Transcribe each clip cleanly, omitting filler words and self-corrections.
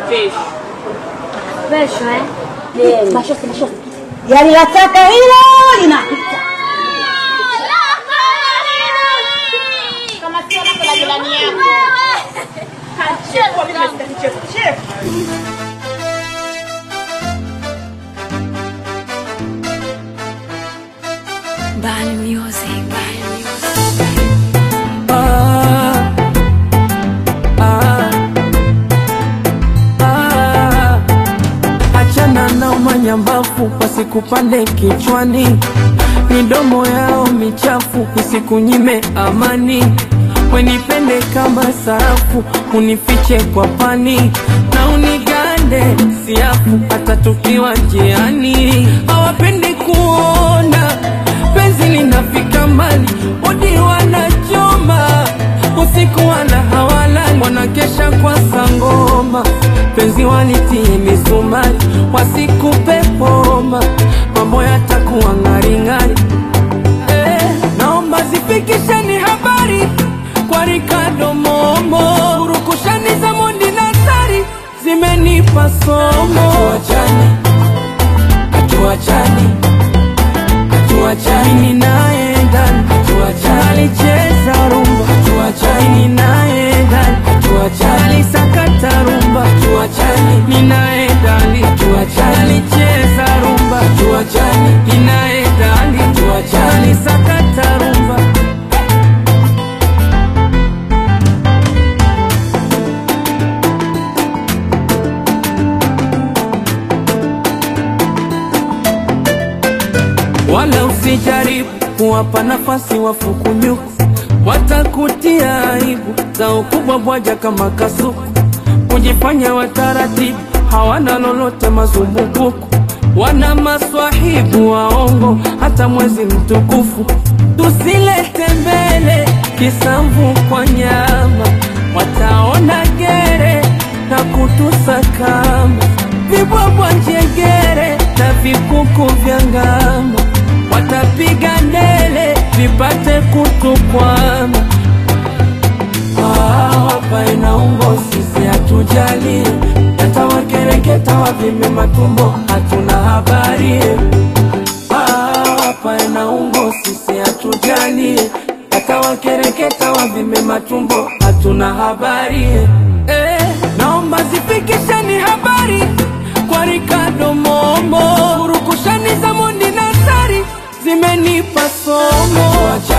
Pesho Mashosi. Yaani nataka hilo linapita. Kama sio lako la jirani yako. Kachekwa mimi nimesikia chef. Bali music. Achana na umanyambafu wasikupande kichwani, midomo yao michafu isikunyime amani. Wenipende kama sarafu, unifiche kwa pani na unigande siafu hata tukiwa njiani. Hawapendi kuona penzi linafika mbali, odi wanachoma usiku wana hawalali, wanakesha kwa sangoma penzi walitie misumari, wasikupe poma mambo yatakuwa ng'aring'ari. Naomba zifikisheni habari kwa Ricardo Momo, urukushani za Mondi na Sari zimenipa somo. Atuachani mimi naye ndani, alicheza rumba, mimi naye ndani, alisakata rumba, mimi naye ndani, alicheza rumba, mimi naye ndani, alisakata rumba. Wala usijaribu kuwapa nafasi wafukunyuku, watakutia aibu za ukubwa bwaja kama kasuku. Kujifanya wataratibu, hawana lolote mazumbukuku, wana maswahibu waongo hata mwezi mtukufu. Tusilete mbele kisamvu kwa nyama, wataona gere na kutusakama. Vibwabwa njegere na vikuku vya ngama, watapiga ndele vipate kutukwama. Hapa ina ungo sisi hatujali, yatawakereketa wavime matumbo hatuna habari. Hapa ina ungo sisi hatujali, yatawakereketa wavime matumbo hatuna habari. Naomba zifikisheni habari kwa Ricardo Momo, urukushani za Mondi na Sari zimenipa somo.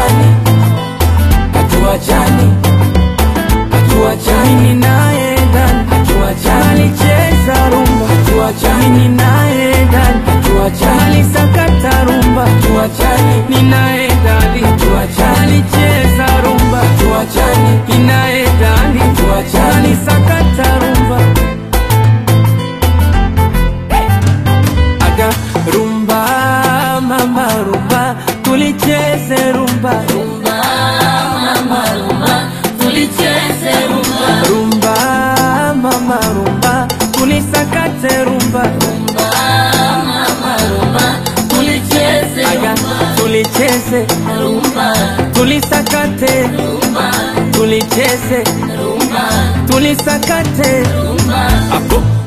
Atuachani mimi naye ndani, alicheza rumba, mimi naye ndani, alisakata rumba, mimi naye ndani, alicheza rumba, mimi naye ndani, alisakata rumba. Rumba mama rumba, tulicheze rumba. Rumba mama rumba, tulicheze rumba. Rumba mama rumba, tulisakate rumba. Rumba mama rumba, tulicheze rumba. Tulicheze rumba, tulisakate rumba. Tulicheze rumba, tulisakate rumba.